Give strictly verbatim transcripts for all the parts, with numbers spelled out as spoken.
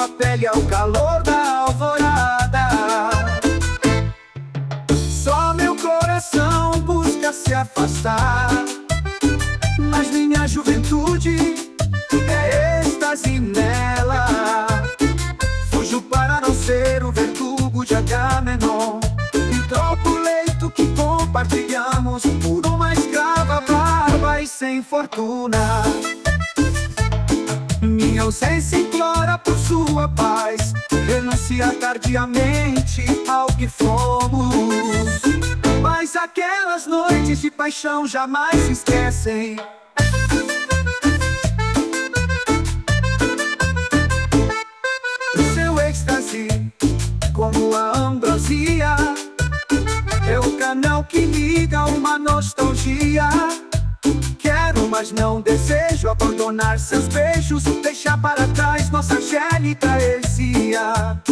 sua pele ao calor da alvorada. Só meu coração busca se afastar, mas minha juventude é êxtase nela. Fujo para não ser o verdugo de Agamenon, e troco o leito que compartilhamos por uma escrava barba e sem fortuna. Minha ausência implora por sua paz, renuncia tardiamente ao que fomos. Mas aquelas noites de paixão jamais se esquecem. Seu êxtase, como a ambrosia, é o canal que liga uma nostalgia. Quero, mas não desejo abandonar seus beijos, deixar para trás nossa angélica heresia.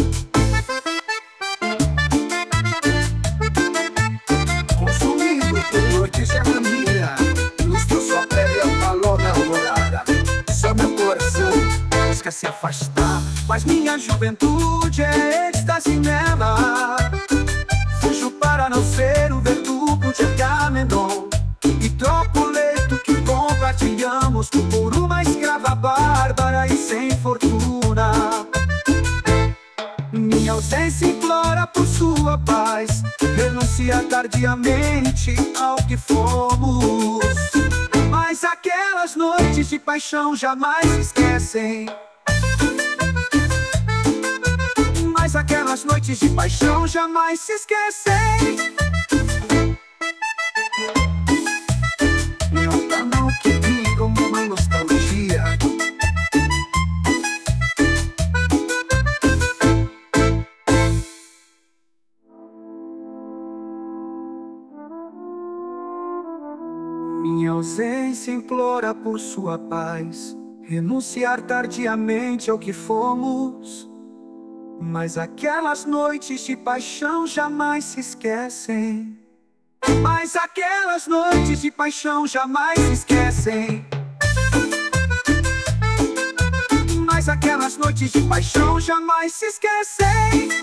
Consumido por noites de agonia, lustra sua pele ao calor da alvorada. Só meu coração busca se afastar, mas minha juventude é êxtase nela. Fujo para não ser o verdugo de Agamenon, e troco o leito que compartilhamos por uma escrava bárbara e sem fortuna. Minha ausência implora por sua paz, renuncia tardiamente ao que fomos. Mas aquelas noites de paixão jamais se esquecem. Mas aquelas noites de paixão jamais se esquecem. Meu canal que liga uma nostalgia. Minha ausência implora por sua paz, renunciar tardiamente ao que fomos. Mas aquelas noites de paixão jamais se esquecem. Mas aquelas noites de paixão jamais se esquecem. Mas aquelas noites de paixão jamais se esquecem.